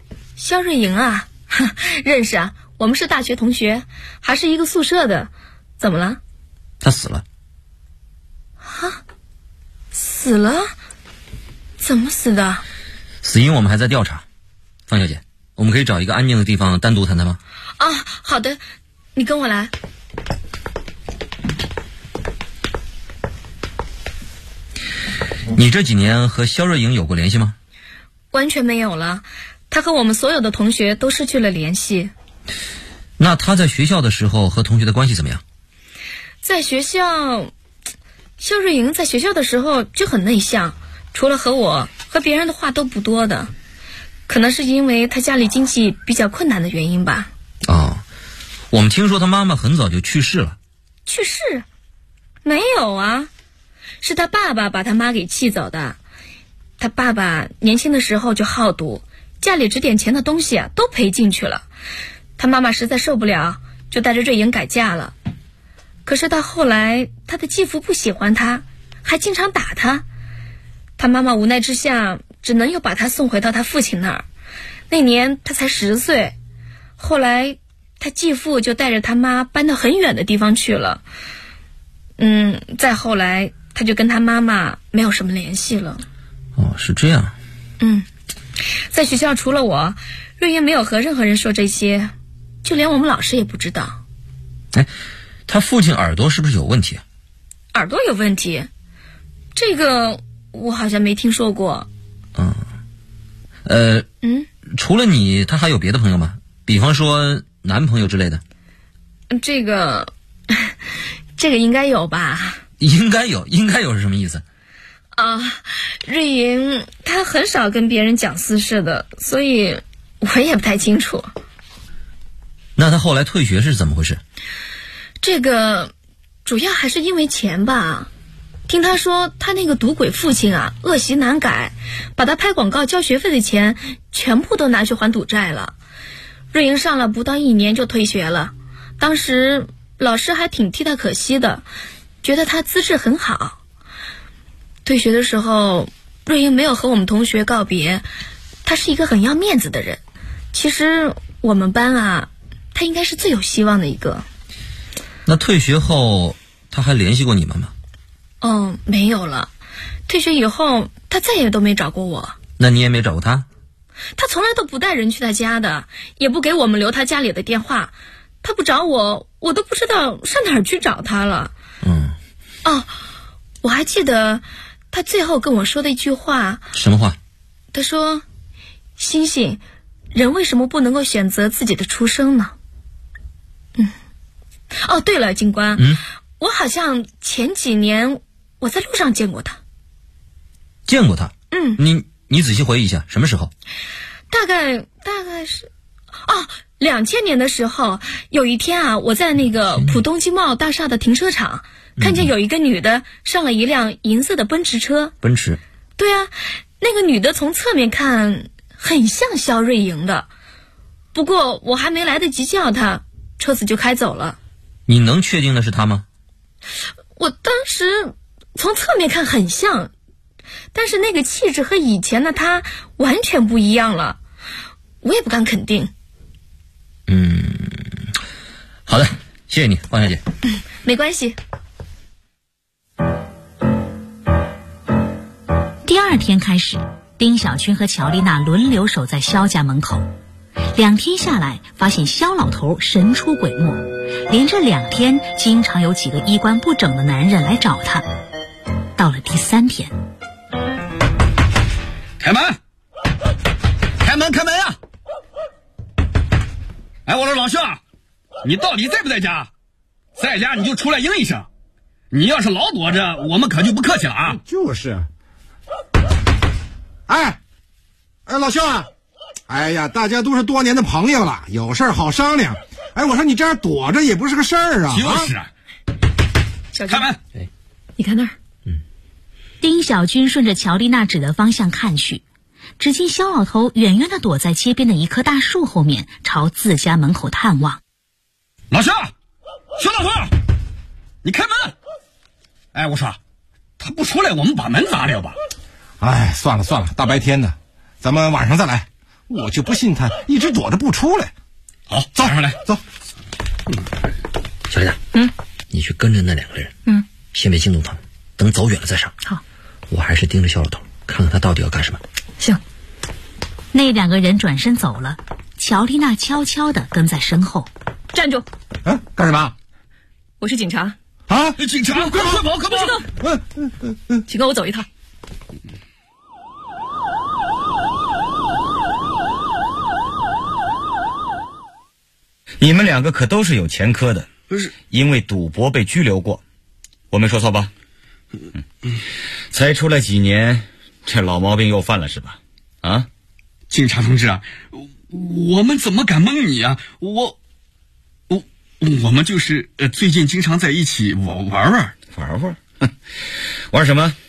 肖瑞莹啊，认识啊，我们是大学同学，还是一个宿舍的。 怎么了？ 他死了。 啊？死了？怎么死的？ 死因我们还在调查。方小姐，我们可以找一个安静的地方单独谈谈吗？ 啊，好的，你跟我来。 你这几年和肖瑞莹有过联系吗？ 完全没有了，他和我们所有的同学都失去了联系。 那他在学校的时候和同学的关系怎么样？ 在学校，肖瑞莹在学校的时候就很内向，除了和我，和别人的话都不多的。可能是因为他家里经济比较困难的原因吧。 哦，我们听说他妈妈很早就去世了。 去世？没有啊，是他爸爸把他妈给气走的。他爸爸年轻的时候就好赌，家里值点钱的东西啊都赔进去了。他妈妈实在受不了，就带着瑞莹改嫁了。可是到后来，他的继父不喜欢他，还经常打他。他妈妈无奈之下，只能又把他送回到他父亲那儿。那年他才10岁，后来他继父就带着他妈搬到很远的地方去了。再后来他就跟他妈妈没有什么联系了。 哦，是这样。 在学校除了我，瑞莹没有和任何人说这些，就连我们老师也不知道。 他父亲耳朵是不是有问题啊？ 耳朵有问题？这个我好像没听说过。 除了你，他还有别的朋友吗？比方说男朋友之类的？ 这个应该有吧？ 应该有是什么意思？ 瑞莹她很少跟别人讲私事的，所以我也不太清楚。 那他后来退学是怎么回事？ 这个主要还是因为钱吧。听他说他那个赌鬼父亲啊，恶习难改，把他拍广告交学费的钱全部都拿去还赌债了。瑞莹上了不到1年就退学了，当时老师还挺替他可惜的，觉得他资质很好。退学的时候，瑞莹没有和我们同学告别，他是一个很要面子的人。其实我们班啊，他应该是最有希望的一个。 那退学后他还联系过你们吗？ 没有了。退学以后他再也都没找过我。 那你也没找过他？ 他从来都不带人去他家的，也不给我们留他家里的电话。他不找我，我都不知道上哪儿去找他了。我还记得他最后跟我说的一句话。 什么话？ 他说：星星，人为什么不能够选择自己的出生呢？对了，警官，我好像前几年我在路上见过他。 见过他？你仔细回忆一下，什么时候？ 大概是2000年的时候，有一天啊，我在那个浦东经贸大厦的停车场，看见有一个女的上了一辆银色的奔驰车。 奔驰？ 对啊，那个女的从侧面看很像肖瑞莹的，不过我还没来得及叫她，车子就开走了。 你能确定的是她吗？ 我当时从侧面看很像，但是那个气质和以前的她完全不一样了，我也不敢肯定。 好的，谢谢你，方小姐。 没关系。 第2天开始，丁小军和乔丽娜轮流守在肖家门口。2天下来，发现肖老头神出鬼没，连着2天，经常有几个衣冠不整的男人来找他。到了第3天， 开门！开门！开门呀！我说老薛，你到底在不在家？在家你就出来应一声，你要是老躲着，我们可就不客气了啊！ 就是。老薛，哎呀，大家都是多年的朋友了，有事儿好商量。我说你这样躲着也不是个事儿啊！ 就是啊。开门！ 你看那儿。 丁小军顺着乔丽娜指的方向看去，只见肖老头远远地躲在街边的一棵大树后面，朝自家门口探望。 老薛，肖老头，你开门！我说，他不出来，我们把门砸了吧？ 算了，大白天的，咱们晚上再来。我就不信他一直躲着不出来。 好，早上来，走。 小丽娜， 你去跟着那2个人，先别惊动他们，等走远了再上。 好， 我还是盯着肖老头，看看他到底要干什么。 行。 那2个人转身走了，乔丽娜悄悄地跟在身后。 站住！ 啊，干什么？ 我是警察。 啊，警察，快跑，快跑！ 请跟我走一趟。 你们2个可都是有前科的， 不是因为赌博被拘留过，我没说错吧？才出来几年，这老毛病又犯了是吧？啊， 警察同志啊，我们怎么敢蒙你啊？我们就是最近经常在一起玩玩， 玩什么？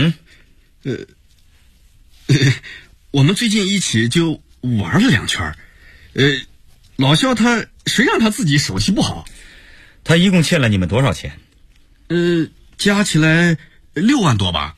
我们最近一起就玩了2圈。老肖他谁让他自己手气不好？ 他一共欠了你们多少钱？ 加起来6万多吧。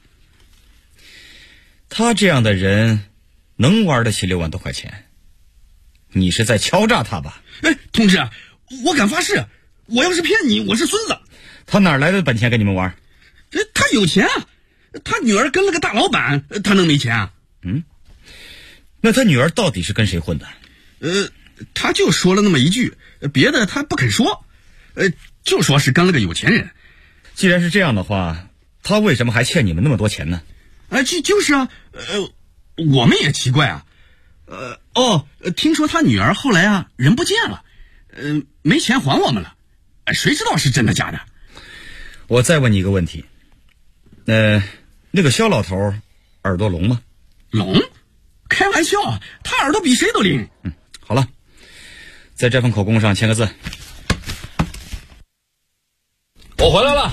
他这样的人能玩得起6万多块钱？你是在敲诈他吧？ 同志，我敢发誓，我要是骗你，我是孙子。 他哪来的本钱跟你们玩？ 他有钱啊，他女儿跟了个大老板，他能没钱啊？ 那他女儿到底是跟谁混的？ 他就说了那么一句，别的他不肯说，就说是跟了个有钱人。 既然是这样的话，他为什么还欠你们那么多钱呢？ 就是啊，我们也奇怪啊。听说他女儿后来啊人不见了，没钱还我们了，谁知道是真的假的？ 我再问你一个问题，那个肖老头耳朵聋吗？ 聋？开玩笑，他耳朵比谁都灵。 好了，在这份口供上签个字。 我回来了。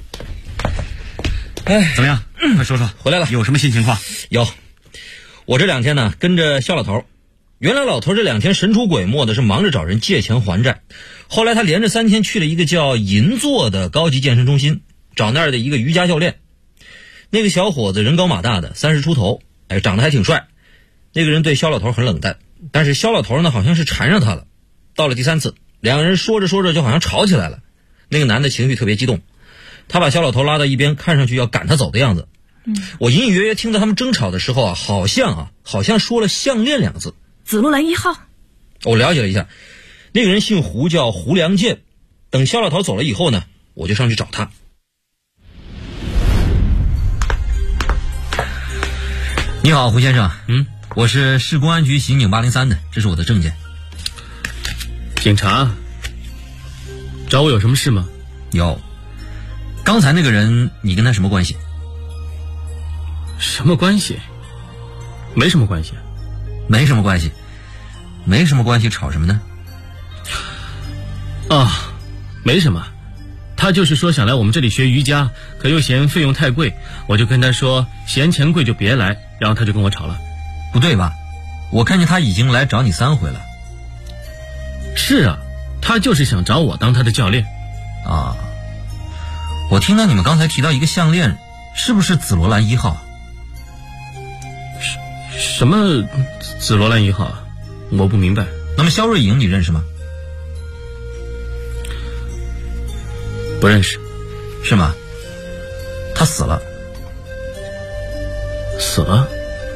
怎么样？快说说， 回来了， 有什么新情况？ 有，我这2天呢跟着肖老头。原来老头这2天神出鬼没的，是忙着找人借钱还债。后来他连着3天去了一个叫银座的高级健身中心，找那儿的一个瑜伽教练。那个小伙子人高马大的，30出头，长得还挺帅。那个人对肖老头很冷淡，但是肖老头呢好像是缠上他了。到了第3次，2个人说着说着就好像吵起来了。那个男的情绪特别激动，他把肖老头拉到一边，看上去要赶他走的样子。我隐隐约约听到他们争吵的时候啊，好像说了项链2个字。 紫罗兰1号。 我了解了一下，那个人姓胡，叫胡良健。等肖老头走了以后呢，我就上去找他。你好，胡先生。我是市公安局刑警803的，这是我的证件。 警察找我有什么事吗？ 有。刚才那个人你跟他什么关系？ 什么关系？没什么关系。 没什么关系？没什么关系吵什么呢？ 没什么，他就是说想来我们这里学瑜伽，可又嫌费用太贵，我就跟他说嫌钱贵就别来，然后他就跟我吵了。 不对吧？我看见他已经来找你3回了。 是啊，他就是想找我当他的教练。 我听到你们刚才提到一个项链，是不是紫罗兰1号？ 什么紫罗兰1号？我不明白。 那么肖瑞颖你认识吗？ 不认识。 是吗？他死了。 死了？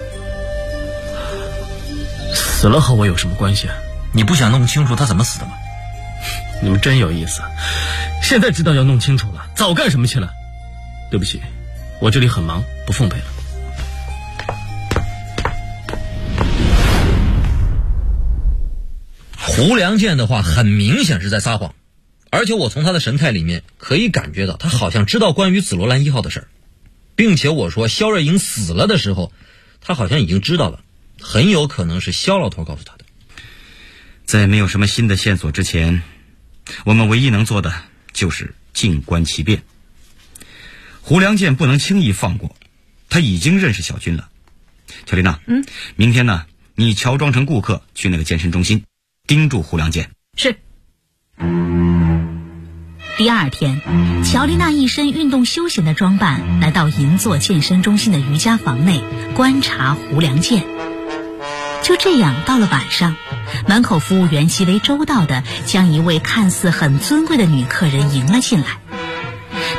死了和我有什么关系啊？ 你不想弄清楚他怎么死的吗？ 你们真有意思，现在知道要弄清楚了，早干什么去了？对不起，我这里很忙，不奉陪了。 胡良健的话很明显是在撒谎，而且我从他的神态里面可以感觉到他好像知道关于紫罗兰1号的事儿，并且我说肖瑞颖死了的时候，他好像已经知道了，很有可能是肖老头告诉他的。 在没有什么新的线索之前，我们唯一能做的就是静观其变。胡良健不能轻易放过，他已经认识小军了。乔丽娜，明天呢，你乔装成顾客去那个健身中心，盯住胡良健。 是。 第2天，乔丽娜一身运动休闲的装扮来到银座健身中心的瑜伽房内观察胡良健。就这样，到了晚上，门口服务员极为周到地将一位看似很尊贵的女客人迎了进来。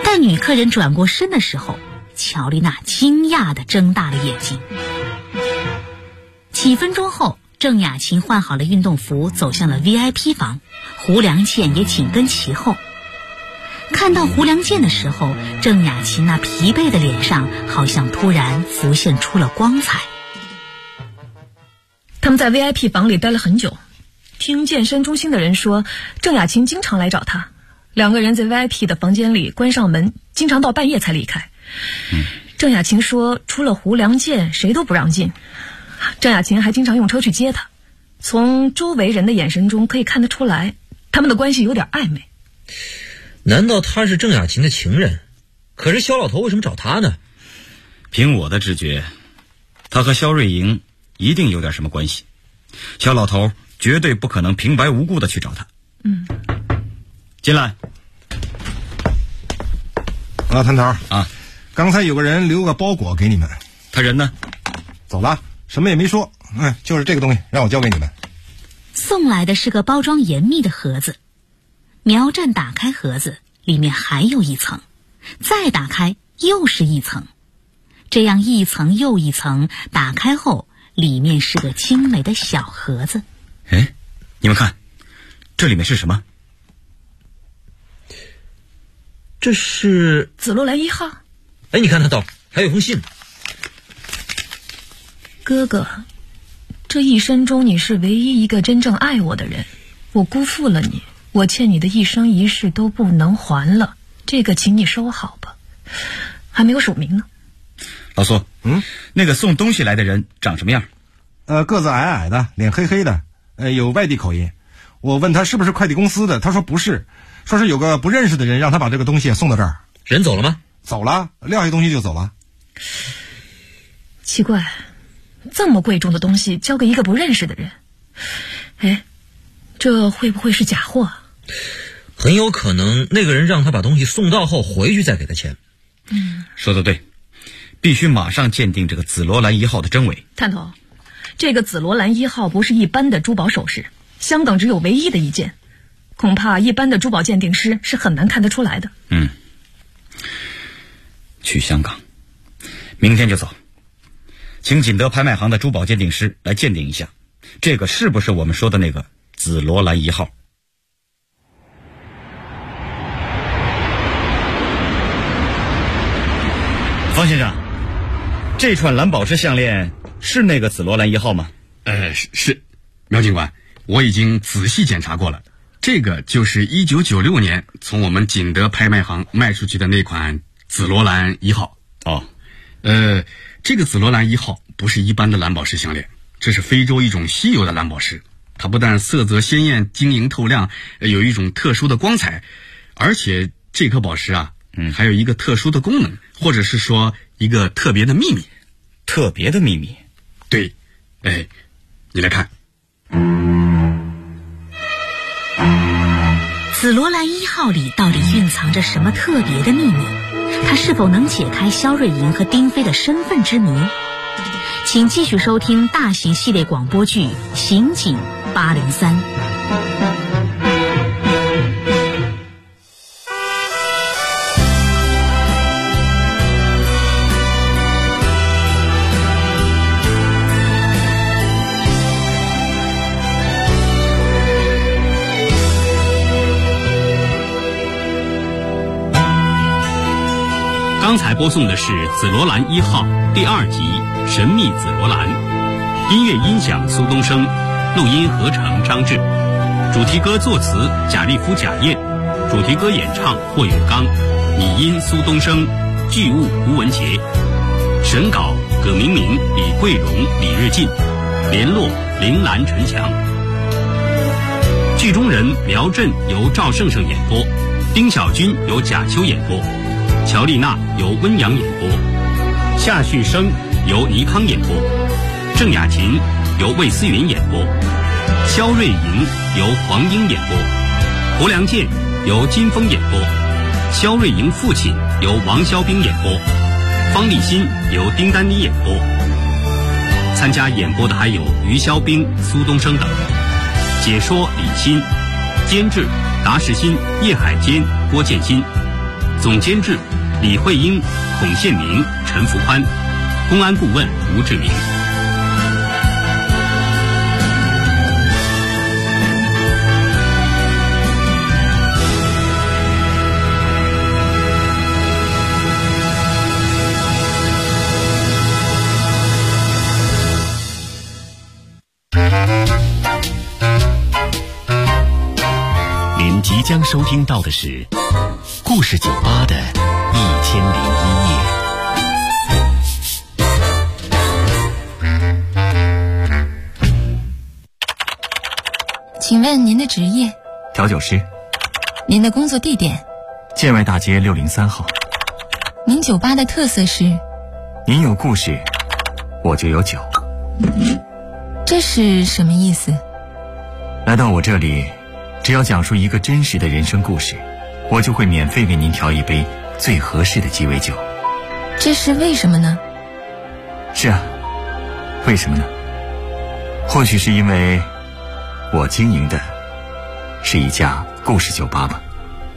待女客人转过身的时候，乔丽娜惊讶地睁大了眼睛。几分钟后，郑雅琴换好了运动服，走向了 VIP 房，胡良健也紧跟其后。看到胡良健的时候，郑雅琴那疲惫的脸上好像突然浮现出了光彩。 他们在 VIP 房里待了很久，听健身中心的人说，郑雅琴经常来找他，两个人在 VIP 的房间里关上门，经常到半夜才离开。郑雅琴说，除了胡良健谁都不让进。郑雅琴还经常用车去接他，从周围人的眼神中可以看得出来，他们的关系有点暧昧。 难道他是郑雅琴的情人？可是肖老头为什么找他呢？ 凭我的直觉，他和肖瑞莹一定有点什么关系。肖老头绝对不可能平白无故的去找他。进来。 老谭头啊， 刚才有个人留个包裹给你们， 他人呢？ 走了，什么也没说。就是这个东西，让我交给你们。 送来的是个包装严密的盒子。苗战打开盒子，里面还有一层，再打开又是一层，这样一层又一层，打开后里面是个精美的小盒子。 哎，你们看，这里面是什么？ 这是紫罗兰1号。 哎，你看得到，还有封信。 哥哥，这一生中你是唯一一个真正爱我的人，我辜负了你，我欠你的一生一世都不能还了，这个请你收好吧。还没有署名呢。 老苏，那个送东西来的人长什么样？ 个子矮矮的，脸黑黑的，有外地口音。我问他是不是快递公司的，他说不是，说是有个不认识的人让他把这个东西送到这儿。 人走了吗？ 走了，撂下东西就走了。 奇怪，这么贵重的东西交给一个不认识的人，哎，这会不会是假货？ 很有可能那个人让他把东西送到后回去再给他钱。 说得对，必须马上鉴定这个紫罗兰1号的真伪。 探头，这个紫罗兰1号不是一般的珠宝首饰，香港只有唯一的一件，恐怕一般的珠宝鉴定师是很难看得出来的。 去香港，明天就走，请锦德拍卖行的珠宝鉴定师来鉴定一下，这个是不是我们说的那个紫罗兰1号。方先生，这串蓝宝石项链是那个紫罗兰1号吗？ 是。苗警官，我已经仔细检查过了，这个就是1996年从我们锦德拍卖行卖出去的那款紫罗兰1号。这个紫罗兰1号不是一般的蓝宝石项链，这是非洲一种稀有的蓝宝石，它不但色泽鲜艳、晶莹透亮，有一种特殊的光彩，而且这颗宝石啊，还有一个特殊的功能，或者是说一个特别的秘密。 特别的秘密？ 对，你来看。 紫罗兰1号里到底蕴藏着什么特别的秘密？它是否能解开肖瑞莹和丁飞的身份之谜？请继续收听大型系列广播剧《刑警803》。 刚才播送的是《紫罗兰1号》第2集《神秘紫罗兰》，音乐音响苏东升，录音合成张志，主题歌作词贾立夫、贾燕，主题歌演唱霍永刚，拟音苏东升，剧务吴文杰，审稿葛明明、李桂荣、李日进，联络铃兰、陈强。剧中人苗震由赵胜胜演播，丁小军由贾秋演播，乔丽娜由温阳演播，夏旭升由倪康演播，郑雅琴由魏思云演播，肖瑞莹由黄英演播，胡良健由金峰演播，肖瑞莹父亲由王肖兵演播，方立新由丁丹妮演播。参加演播的还有于肖兵、苏东升等。解说李欣，监制达世新、叶海坚、郭建新。 总监制李慧英、孔宪明、陈福宽，公安顾问吴志明。 您即将收听到的是故事酒吧的1001夜。 请问您的职业？ 调酒师。 您的工作地点？ 建外大街603号。 您酒吧的特色是？ 您有故事，我就有酒。 这是什么意思？ 来到我这里，只要讲述一个真实的人生故事，我就会免费为您调一杯最合适的鸡尾酒。 这是为什么呢？ 是啊，为什么呢？或许是因为我经营的是一家故事酒吧吧。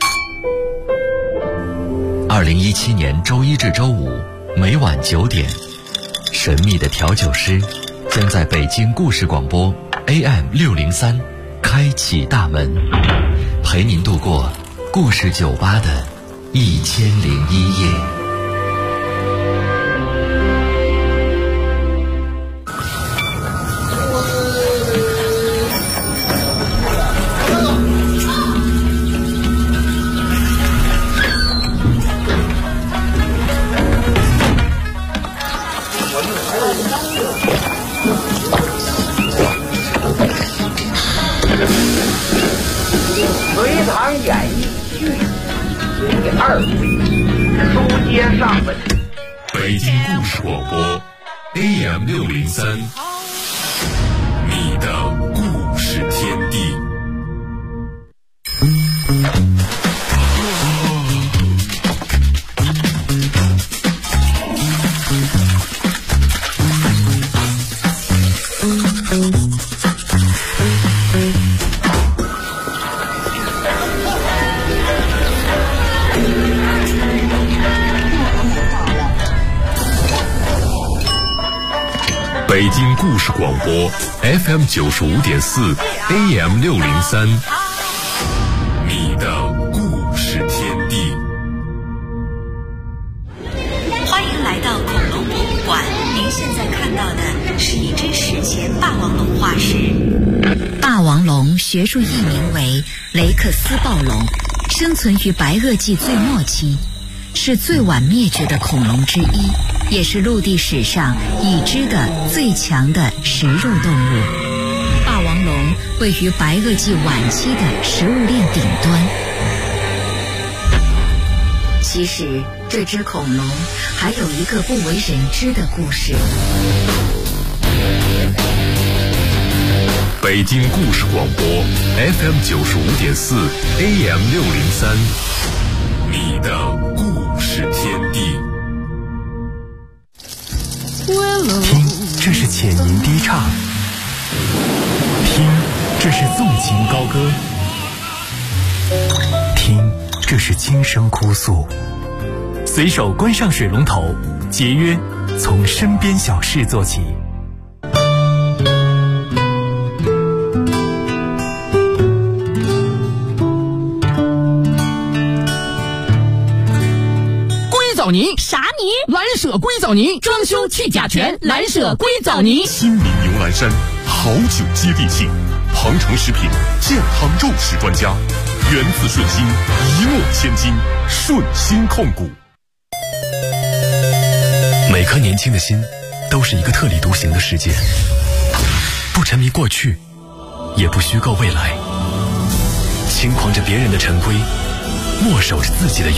2017年周一至周五每晚9点，神秘的调酒师将在北京故事广播 AM603开启大门，陪您度过故事酒吧的1001夜。 隋唐演义续第2回，书接上文。 北京故事广播 AM603，你的故事天地。北京故事广播 FM95.4 AM603，你的故事天地。 欢迎来到恐龙博物馆，您现在看到的是一只史前霸王龙化石。霸王龙学术译名为雷克斯暴龙，生存于白垩纪最末期，是最晚灭绝的恐龙之一，也是陆地史上已知的最强的食肉动物。霸王龙位于白垩纪晚期的食物链顶端。其实这只恐龙还有一个不为人知的故事。 北京故事广播 FM95.4 AM603，你的故事天地。 听，这是浅吟低唱；听，这是纵情高歌；听，这是轻声哭诉。随手关上水龙头，节约从身边小事做起。 藻泥啥泥？蓝舍硅藻泥，装修去甲醛，蓝舍硅藻泥。 新民牛栏山，好酒接地气，庞城食品健康肉食专家，源自顺心，一诺千金，顺心控股。 每颗年轻的心都是一个特立独行的世界，不沉迷过去，也不虚构未来，轻狂着别人的陈规，默守着自己的